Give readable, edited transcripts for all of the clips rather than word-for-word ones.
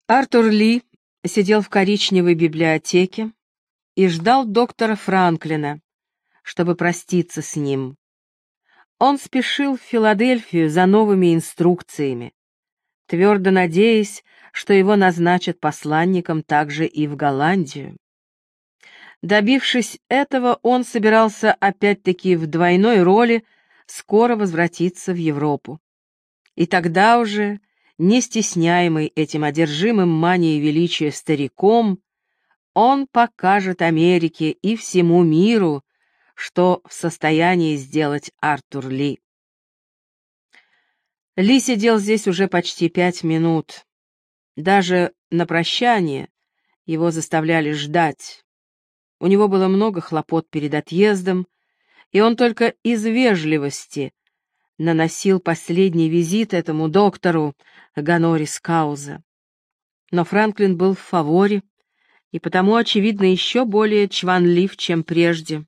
Артур Ли сидел в коричневой библиотеке и ждал доктора Франклина, чтобы проститься с ним. Он спешил в Филадельфию за новыми инструкциями, твердо надеясь, что его назначат посланником также и в Голландию. Добившись этого, он собирался опять-таки в двойной роли скоро возвратиться в Европу. И тогда уже, не стесняемый этим одержимым манией величия стариком, он покажет Америке и всему миру, что в состоянии сделать Артур Ли. Ли сидел здесь уже почти 5 минут. Даже на прощание его заставляли ждать. У него было много хлопот перед отъездом, и он только из вежливости наносил последний визит этому доктору Гонорис Кауза. Но Франклин был в фаворе, и потому, очевидно, еще более чванлив, чем прежде.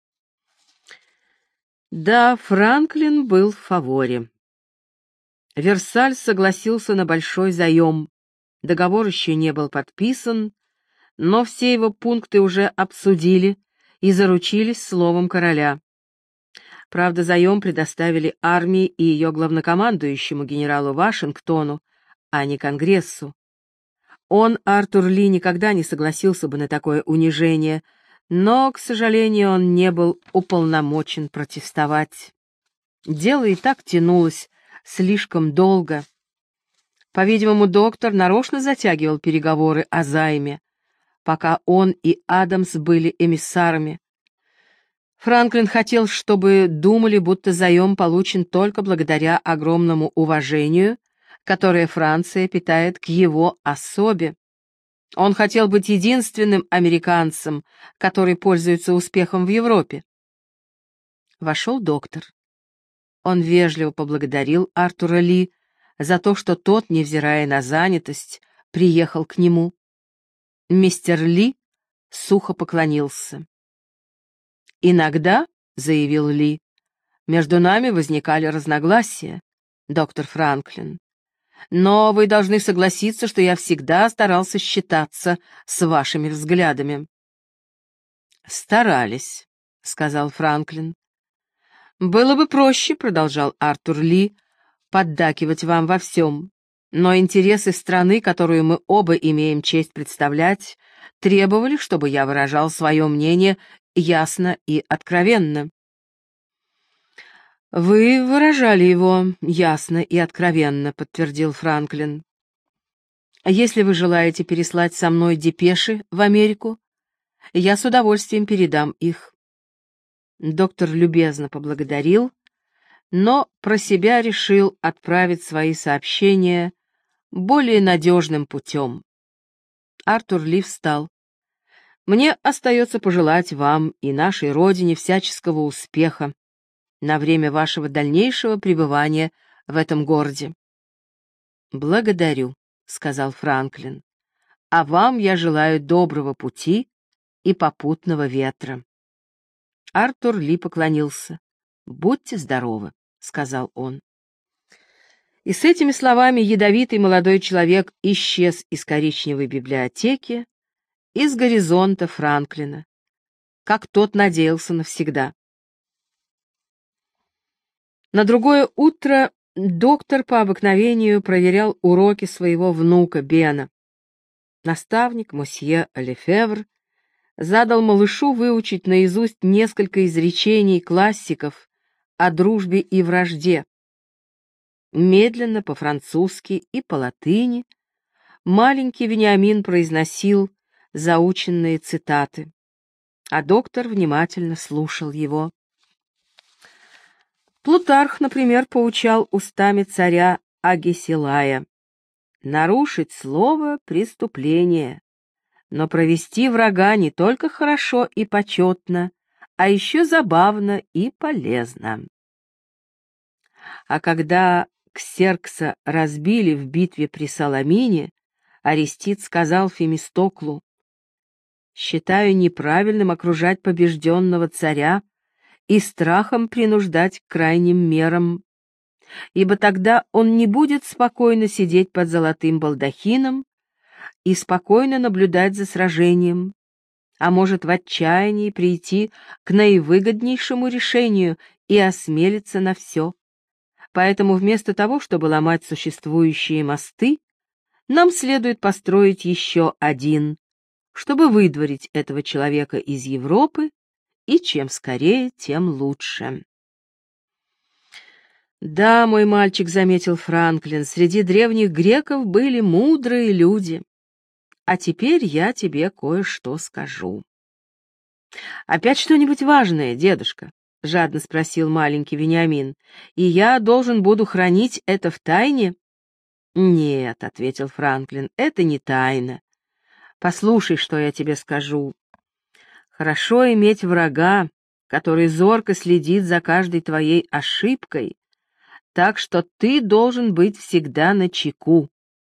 Да, Франклин был в фаворе. Версаль согласился на большой заем. Договор еще не был подписан, но все его пункты уже обсудили и заручились словом короля. Правда, заем предоставили армии и ее главнокомандующему генералу Вашингтону, а не Конгрессу. Он, Артур Ли, никогда не согласился бы на такое унижение, но, к сожалению, он не был уполномочен протестовать. Дело и так тянулось слишком долго. По-видимому, доктор нарочно затягивал переговоры о займе, пока он и Адамс были эмиссарами. Франклин хотел, чтобы думали, будто заем получен только благодаря огромному уважению, которое Франция питает к его особе. Он хотел быть единственным американцем, который пользуется успехом в Европе. Вошел доктор. Он вежливо поблагодарил Артура Ли за то, что тот, невзирая на занятость, приехал к нему. Мистер Ли сухо поклонился. «Иногда, — заявил Ли, — между нами возникали разногласия, доктор Франклин. Но вы должны согласиться, что я всегда старался считаться с вашими взглядами». «Старались», — сказал Франклин. «Было бы проще, — продолжал Артур Ли, — поддакивать вам во всем, но интересы страны, которую мы оба имеем честь представлять, требовали, чтобы я выражал свое мнение ясно и откровенно». «Вы выражали его ясно и откровенно», — подтвердил Франклин. «Если вы желаете переслать со мной депеши в Америку, я с удовольствием передам их». Доктор любезно поблагодарил, но про себя решил отправить свои сообщения более надежным путем. Артур Ли встал. «Мне остается пожелать вам и нашей родине всяческого успеха на время вашего дальнейшего пребывания в этом городе». «Благодарю», — сказал Франклин, — «а вам я желаю доброго пути и попутного ветра». Артур Ли поклонился. «Будьте здоровы», — сказал он. И с этими словами ядовитый молодой человек исчез из коричневой библиотеки, из горизонта Франклина, как тот надеялся навсегда. На другое утро доктор по обыкновению проверял уроки своего внука Бена. Наставник, мосье Лефевр, задал малышу выучить наизусть несколько изречений классиков о дружбе и вражде. Медленно, по-французски и по-латыни, маленький Вениамин произносил заученные цитаты, а доктор внимательно слушал его. Плутарх, например, поучал устами царя Агесилая: «Нарушить слово — преступление, но провести врага не только хорошо и почетно, а еще забавно и полезно». А когда Ксеркса разбили в битве при Саламине, Арестит сказал Фемистоклу: «Считаю неправильным окружать побежденного царя и страхом принуждать к крайним мерам, ибо тогда он не будет спокойно сидеть под золотым балдахином, и спокойно наблюдать за сражением, а может в отчаянии прийти к наивыгоднейшему решению и осмелиться на все. Поэтому вместо того, чтобы ломать существующие мосты, нам следует построить еще один, чтобы выдворить этого человека из Европы, и чем скорее, тем лучше. «Да, мой мальчик», — заметил Франклин, — «среди древних греков были мудрые люди. А теперь я тебе кое-что скажу». «Опять что-нибудь важное, дедушка?» — жадно спросил маленький Вениамин. «И я должен буду хранить это в тайне?» «Нет», — ответил Франклин, — «это не тайна. Послушай, что я тебе скажу. Хорошо иметь врага, который зорко следит за каждой твоей ошибкой, так что ты должен быть всегда начеку».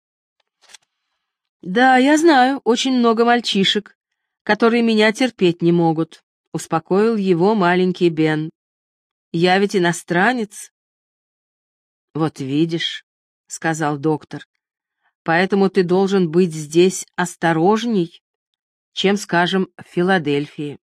«Да, я знаю, очень много мальчишек, которые меня терпеть не могут», — успокоил его маленький Бен. «Я ведь иностранец». «Вот видишь», — сказал доктор, — «поэтому ты должен быть здесь осторожней, чем, скажем, в Филадельфии.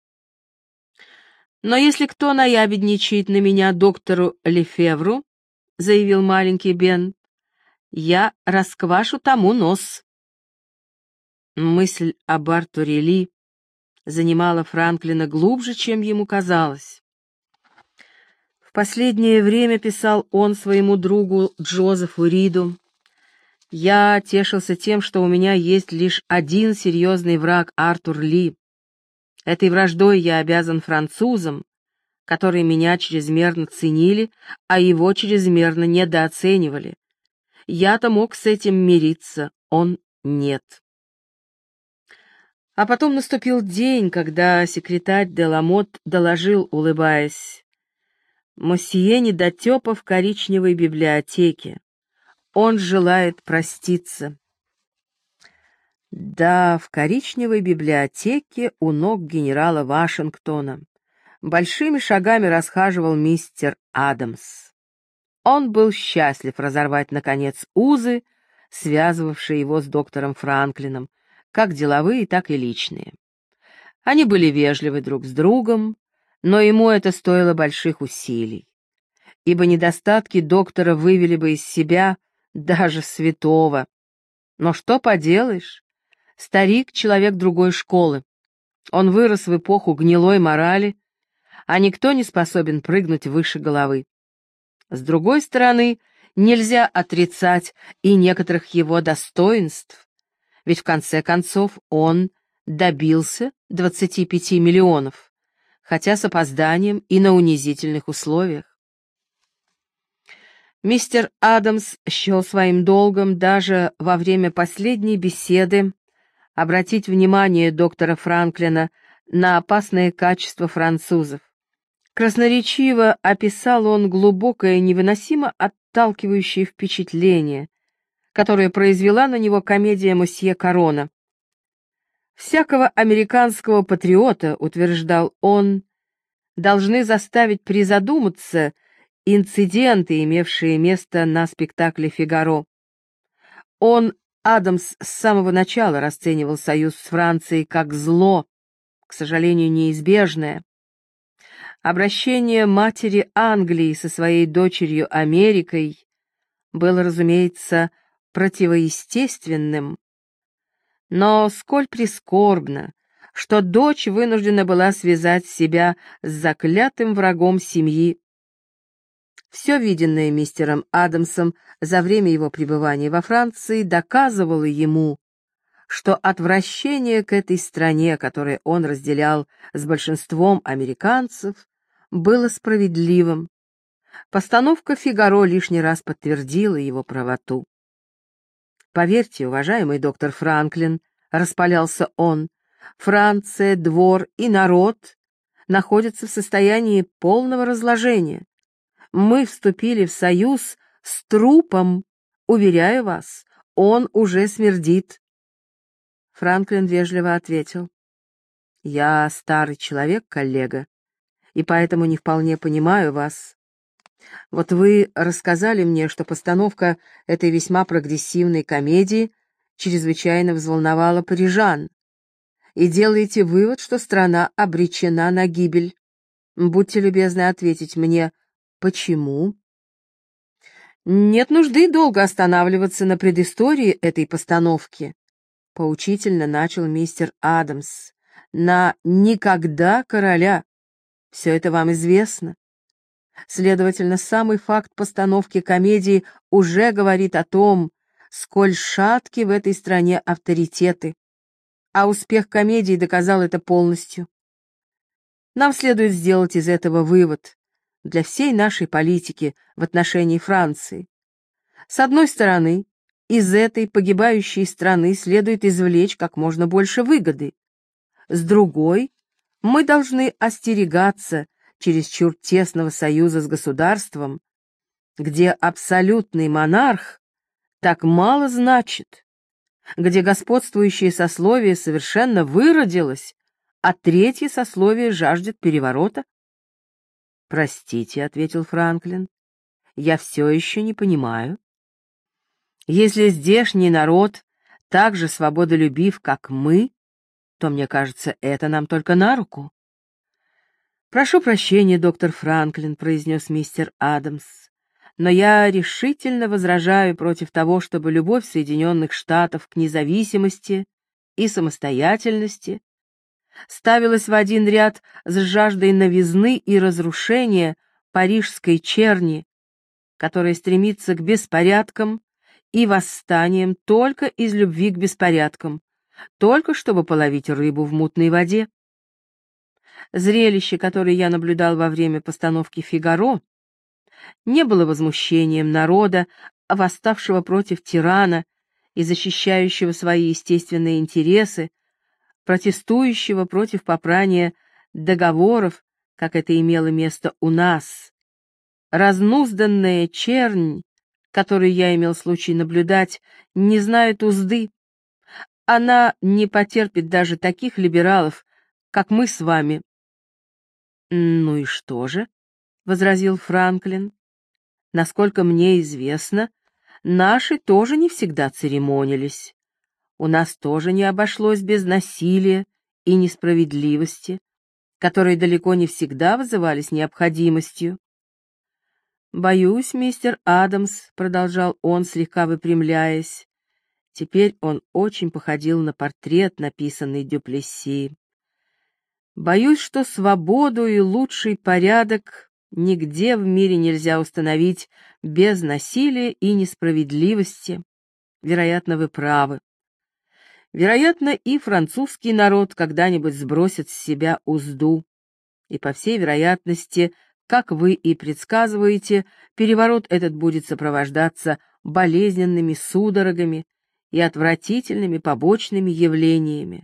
Но если кто наябедничает на меня доктору Лефевру, — заявил маленький Бен, — я расквашу тому нос». Мысль об Артуре Ли занимала Франклина глубже, чем ему казалось. В последнее время, писал он своему другу Джозефу Риду, я тешился тем, что у меня есть лишь один серьезный враг — Артур Ли. Этой враждой я обязан французам, которые меня чрезмерно ценили, а его чрезмерно недооценивали. Я-то мог с этим мириться, он нет. А потом наступил день, когда секретарь де Ламотт доложил, улыбаясь: «Мосье недотепа в коричневой библиотеке. Он желает проститься». Да, в коричневой библиотеке у ног генерала Вашингтона большими шагами расхаживал мистер Адамс. Он был счастлив разорвать, наконец, узы, связывавшие его с доктором Франклином, как деловые, так и личные. Они были вежливы друг с другом, но ему это стоило больших усилий, ибо недостатки доктора вывели бы из себя даже святого. Но что поделаешь? Старик — человек другой школы. Он вырос в эпоху гнилой морали, а никто не способен прыгнуть выше головы. С другой стороны, нельзя отрицать и некоторых его достоинств, ведь в конце концов он добился 25 миллионов, хотя с опозданием и на унизительных условиях. Мистер Адамс счел своим долгом даже во время последней беседы обратить внимание доктора Франклина на опасные качества французов. Красноречиво описал он глубокое, невыносимо отталкивающее впечатление, которое произвела на него комедия «Мосье Корона». Всякого американского патриота, утверждал он, должны заставить призадуматься инциденты, имевшие место на спектакле «Фигаро». Он, Адамс, с самого начала расценивал союз с Францией как зло, к сожалению, неизбежное. Обращение матери Англии со своей дочерью Америкой было, разумеется, противоестественным, но сколь прискорбно, что дочь вынуждена была связать себя с заклятым врагом семьи. Все виденное мистером Адамсом за время его пребывания во Франции доказывало ему, что отвращение к этой стране, которое он разделял с большинством американцев, было справедливым. Постановка «Фигаро» лишний раз подтвердила его правоту. «Поверьте, уважаемый доктор Франклин», — распалялся он, — «Франция, двор и народ находятся в состоянии полного разложения. Мы вступили в союз с трупом, уверяю вас, он уже смердит». Франклин вежливо ответил: «Я старый человек, коллега, и поэтому не вполне понимаю вас. Вот вы рассказали мне, что постановка этой весьма прогрессивной комедии чрезвычайно взволновало парижан, и делаете вывод, что страна обречена на гибель. Будьте любезны ответить мне, почему? Нет нужды долго останавливаться на предыстории этой постановки, поучительно начал мистер Адамс. На «никогда короля». Все это вам известно. Следовательно, самый факт постановки комедии уже говорит о том, сколь шатки в этой стране авторитеты, а успех комедии доказал это полностью. Нам следует сделать из этого вывод для всей нашей политики в отношении Франции. С одной стороны, из этой погибающей страны следует извлечь как можно больше выгоды. С другой, мы должны остерегаться чересчур тесного союза с государством, где абсолютный монарх так мало значит, где господствующее сословие совершенно выродилось, а третье сословие жаждет переворота. «Простите», — ответил Франклин, — «я все еще не понимаю. Если здешний народ так же свободолюбив, как мы, то, мне кажется, это нам только на руку». «Прошу прощения, доктор Франклин», — произнес мистер Адамс, «но я решительно возражаю против того, чтобы любовь Соединенных Штатов к независимости и самостоятельности ставилась в один ряд с жаждой новизны и разрушения парижской черни, которая стремится к беспорядкам и восстаниям только из любви к беспорядкам, только чтобы половить рыбу в мутной воде. Зрелище, которое я наблюдал во время постановки «Фигаро», не было возмущением народа, восставшего против тирана и защищающего свои естественные интересы, протестующего против попрания договоров, как это имело место у нас. Разнузданная чернь, которую я имел случай наблюдать, не знает узды. Она не потерпит даже таких либералов, как мы с вами. «Ну и что же?» — возразил Франклин. «Насколько мне известно, наши тоже не всегда церемонились. У нас тоже не обошлось без насилия и несправедливости, которые далеко не всегда вызывались необходимостью. Боюсь, мистер Адамс, — продолжал он, слегка выпрямляясь, — теперь он очень походил на портрет, написанный Дюплесси. Боюсь, что свободу и лучший порядок нигде в мире нельзя установить без насилия и несправедливости. Вероятно, вы правы. Вероятно, и французский народ когда-нибудь сбросит с себя узду. И, по всей вероятности, как вы и предсказываете, переворот этот будет сопровождаться болезненными судорогами и отвратительными побочными явлениями.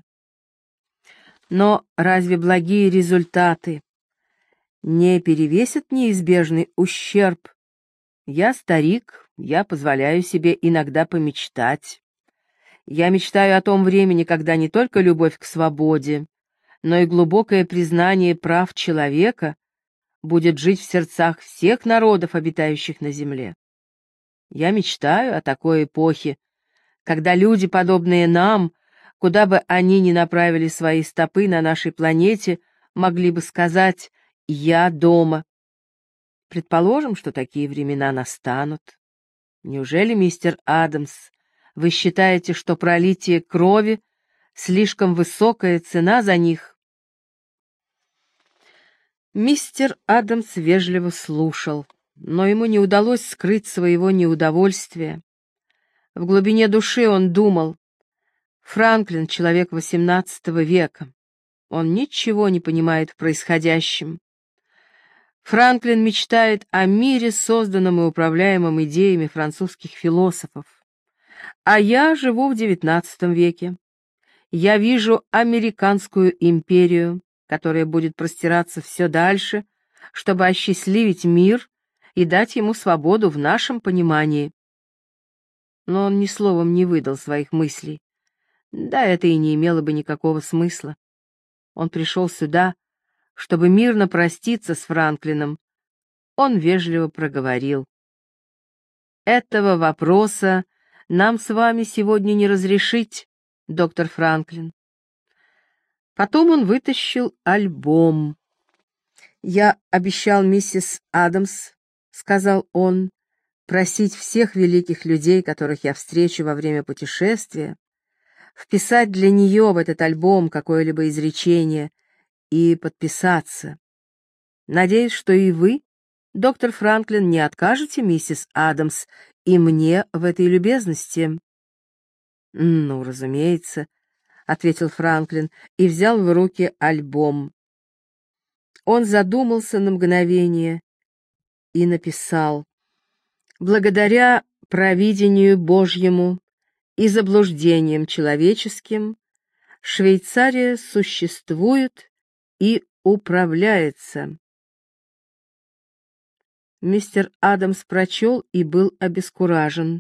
Но разве благие результаты не перевесят неизбежный ущерб? Я старик, я позволяю себе иногда помечтать. Я мечтаю о том времени, когда не только любовь к свободе, но и глубокое признание прав человека будет жить в сердцах всех народов, обитающих на земле. Я мечтаю о такой эпохе, когда люди, подобные нам, куда бы они ни направили свои стопы на нашей планете, могли бы сказать «я дома». Предположим, что такие времена настанут. Неужели, мистер Адамс, вы считаете, что пролитие крови — слишком высокая цена за них? Мистер Адамс вежливо слушал, но ему не удалось скрыть своего неудовольствия. В глубине души он думал: Франклин — человек XVIII века. Он ничего не понимает в происходящем. Франклин мечтает о мире, созданном и управляемом идеями французских философов. А я живу в XIX веке. Я вижу американскую империю, которая будет простираться все дальше, чтобы осчастливить мир и дать ему свободу в нашем понимании. Но он ни словом не выдал своих мыслей. Да, это и не имело бы никакого смысла. Он пришел сюда, чтобы мирно проститься с Франклином. Он вежливо проговорил: «Этого вопроса нам с вами сегодня не разрешить, доктор Франклин». Потом он вытащил альбом. «Я обещал миссис Адамс, — сказал он, — просить всех великих людей, которых я встречу во время путешествия, вписать для нее в этот альбом какое-либо изречение и подписаться. Надеюсь, что и вы, доктор Франклин, не откажете миссис Адамс и мне в этой любезности». «Ну, разумеется», — ответил Франклин и взял в руки альбом. Он задумался на мгновение и написал: «Благодаря провидению Божьему и заблуждениям человеческим Швейцария существует и управляется». Мистер Адамс прочел и был обескуражен.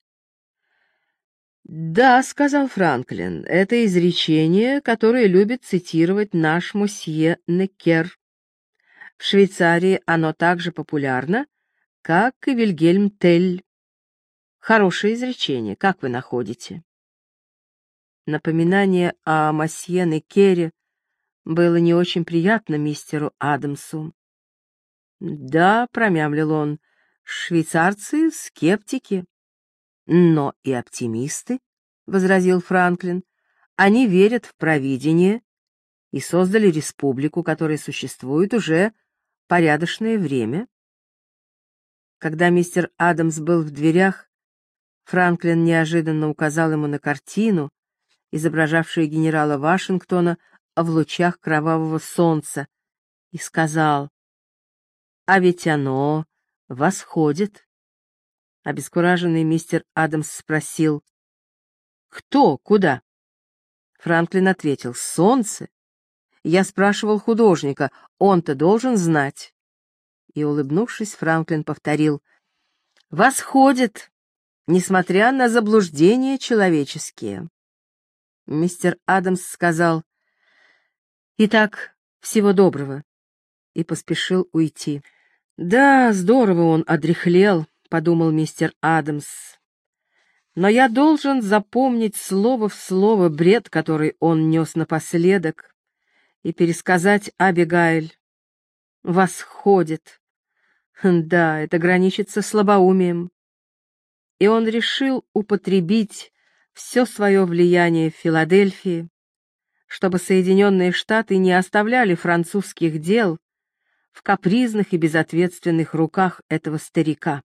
«Да, — сказал Франклин, — это изречение, которое любит цитировать наш мосье Неккер. В Швейцарии оно так же популярно, как и Вильгельм Телль. Хорошее изречение, как вы находите?» Напоминание о мосье Неккере было не очень приятно мистеру Адамсу. «Да, — промямлил он, — швейцарцы — скептики». «Но и оптимисты, — возразил Франклин, — они верят в провидение и создали республику, которая существует уже порядочное время». Когда мистер Адамс был в дверях, Франклин неожиданно указал ему на картину, изображавшую генерала Вашингтона в лучах кровавого солнца, и сказал: «А ведь оно восходит». Обескураженный мистер Адамс спросил: «Кто? Куда?» Франклин ответил: «Солнце. Я спрашивал художника, он-то должен знать». И, улыбнувшись, Франклин повторил: «Восходит, несмотря на заблуждения человеческие». Мистер Адамс сказал: «Итак, всего доброго», и поспешил уйти. «Да, здорово он одряхлел», — подумал мистер Адамс. «Но я должен запомнить слово в слово бред, который он нес напоследок, и пересказать Абигайль. Восходит. Да, это граничит со слабоумием». И он решил употребить все свое влияние в Филадельфии, чтобы Соединенные Штаты не оставляли французских дел в капризных и безответственных руках этого старика.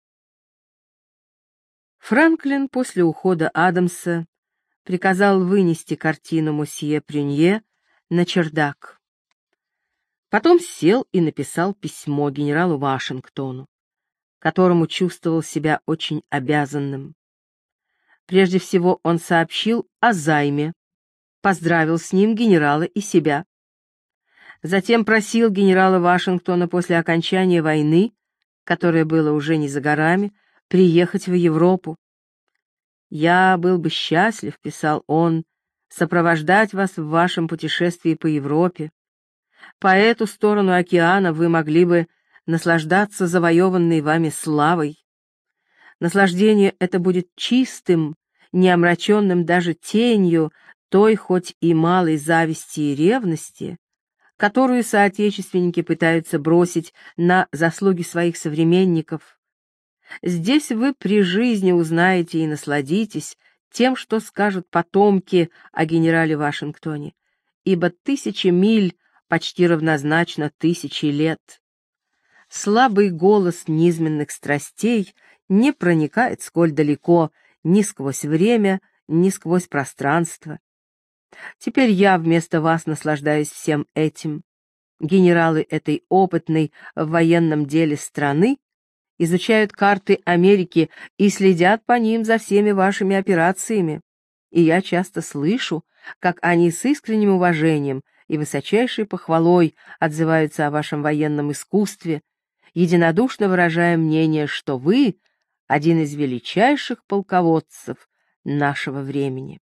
Франклин после ухода Адамса приказал вынести картину мосье Прюнье на чердак. Потом сел и написал письмо генералу Вашингтону, которому чувствовал себя очень обязанным. Прежде всего он сообщил о займе, поздравил с ним генерала и себя. Затем просил генерала Вашингтона после окончания войны, которое было уже не за горами, приехать в Европу. «Я был бы счастлив, — писал он, — сопровождать вас в вашем путешествии по Европе. По эту сторону океана вы могли бы наслаждаться завоеванной вами славой. Наслаждение это будет чистым, не омраченным даже тенью той хоть и малой зависти и ревности, которую соотечественники пытаются бросить на заслуги своих современников. Здесь вы при жизни узнаете и насладитесь тем, что скажут потомки о генерале Вашингтоне, ибо 1000 миль почти равнозначно 1000 лет. Слабый голос низменных страстей не проникает сколь далеко ни сквозь время, ни сквозь пространство. Теперь я вместо вас наслаждаюсь всем этим. Генералы этой опытной в военном деле страны изучают карты Америки и следят по ним за всеми вашими операциями, и я часто слышу, как они с искренним уважением и высочайшей похвалой отзываются о вашем военном искусстве, единодушно выражая мнение, что вы один из величайших полководцев нашего времени.